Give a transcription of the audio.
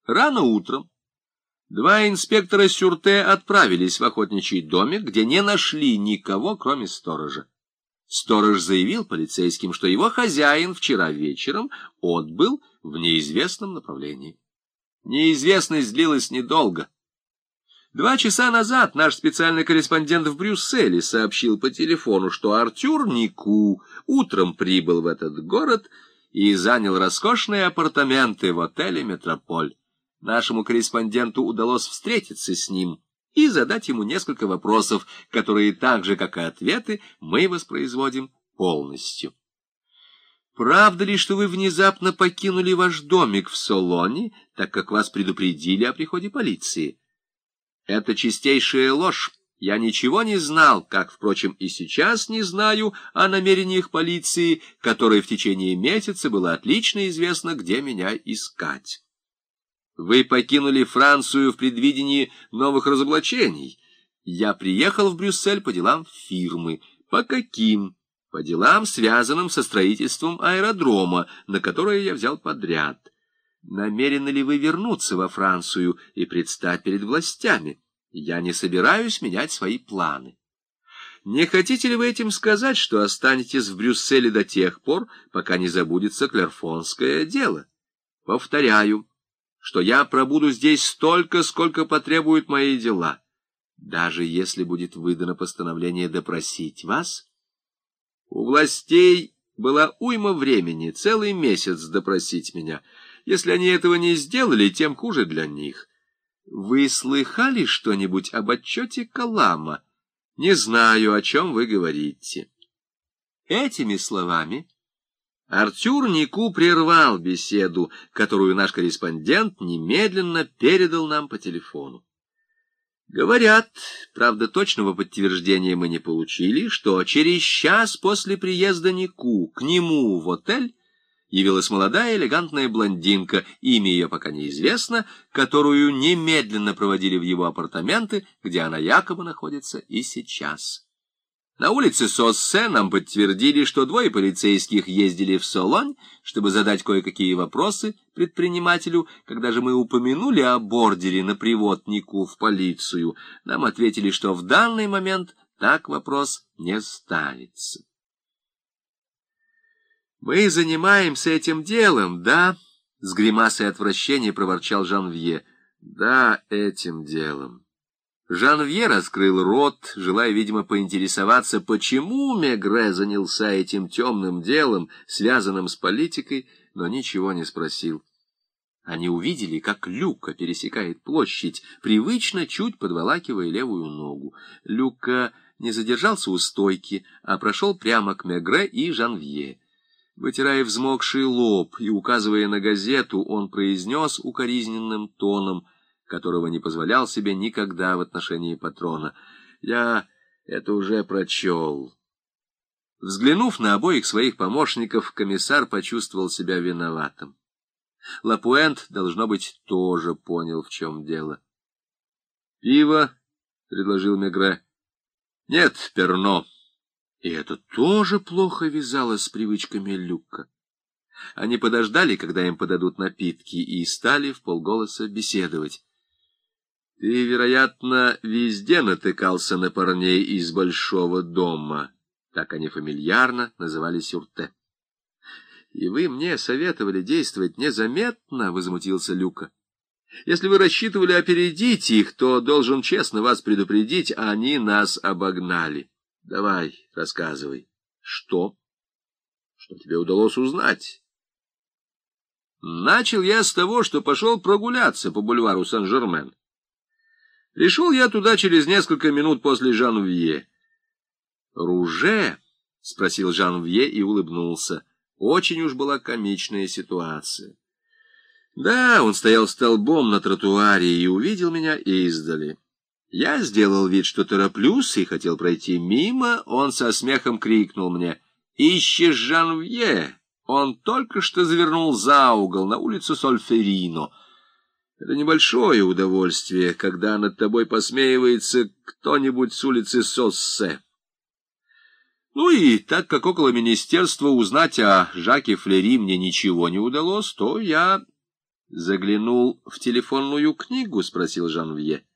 Рано утром два инспектора Сюрте отправились в охотничий домик, где не нашли никого, кроме сторожа. Сторож заявил полицейским, что его хозяин вчера вечером отбыл в неизвестном направлении. Неизвестность длилась недолго. 2 часа назад наш специальный корреспондент в Брюсселе сообщил по телефону, что Артюр Нику утром прибыл в этот город и занял роскошные апартаменты в отеле «Метрополь». Нашему корреспонденту удалось встретиться с ним и задать ему несколько вопросов, которые так же, как и ответы, мы воспроизводим полностью. Правда ли, что вы внезапно покинули ваш домик в Солоне, так как вас предупредили о приходе полиции? Это чистейшая ложь. Я ничего не знал, как, впрочем, и сейчас не знаю о намерениях полиции, которой в течение месяца было отлично известно, где меня искать. Вы покинули Францию в предвидении новых разоблачений. Я приехал в Брюссель по делам фирмы. По каким? По делам, связанным со строительством аэродрома, на которое я взял подряд. Намерены ли вы вернуться во Францию и предстать перед властями? Я не собираюсь менять свои планы. Не хотите ли вы этим сказать, что останетесь в Брюсселе до тех пор, пока не забудется Клерфонское дело? Повторяю, что я пробуду здесь столько, сколько потребуют мои дела. Даже если будет выдано постановление допросить вас, у властей была уйма времени, целый месяц допросить меня. Если они этого не сделали, тем хуже для них. Вы слыхали что-нибудь об отчете Калама? Не знаю, о чем вы говорите. Этими словами Артюр Нику прервал беседу, которую наш корреспондент немедленно передал нам по телефону. Говорят, правда, точного подтверждения мы не получили, что через час после приезда Нику к нему в отель явилась молодая элегантная блондинка, имя ее пока неизвестно, которую немедленно проводили в его апартаменты, где она якобы находится и сейчас. На улице Соссе нам подтвердили, что 2 полицейских ездили в Солонь, чтобы задать кое-какие вопросы предпринимателю. Когда же мы упомянули об ордере на привод Нику в полицию, нам ответили, что в данный момент так вопрос не ставится. «Мы занимаемся этим делом, да?» — с гримасой отвращения проворчал Жанвье. «Да, этим делом». Жанвье раскрыл рот, желая, видимо, поинтересоваться, почему Мегре занялся этим темным делом, связанным с политикой, но ничего не спросил. Они увидели, как Люка пересекает площадь, привычно чуть подволакивая левую ногу. Люка не задержался у стойки, а прошел прямо к Мегре и Жанвье. Вытирая взмокший лоб и указывая на газету, он произнес укоризненным тоном, которого не позволял себе никогда в отношении патрона: «Я это уже прочел». Взглянув на обоих своих помощников, комиссар почувствовал себя виноватым. Лапуэнт, должно быть, тоже понял, в чем дело. «Пиво?» — предложил Мегре. «Нет, перно». И это тоже плохо вязалось с привычками Люка. Они подождали, когда им подадут напитки, и стали вполголоса беседовать. «Ты, вероятно, везде натыкался на парней из большого дома», — так они фамильярно называли Сюрте. «И вы мне советовали действовать незаметно», — возмутился Люка. «Если вы рассчитывали опередить их, то должен честно вас предупредить, они нас обогнали. Давай, рассказывай. Что? Что тебе удалось узнать?» «Начал я с того, что пошел прогуляться по бульвару Сен-Жермен. Пришел я туда через несколько минут после Жанвье». «Руже?» — спросил Жанвье и улыбнулся. Очень уж была комичная ситуация. Да, он стоял столбом на тротуаре и увидел меня издали. Я сделал вид, что тороплюсь, и хотел пройти мимо. Он со смехом крикнул мне: «Ищешь Жанвье? Он только что завернул за угол на улицу Сольферино». Это небольшое удовольствие, когда над тобой посмеивается кто-нибудь с улицы Соссе. Ну и так как около министерства узнать о Жаке Флери мне ничего не удалось, то я Заглянул в телефонную книгу? — спросил Жанвье.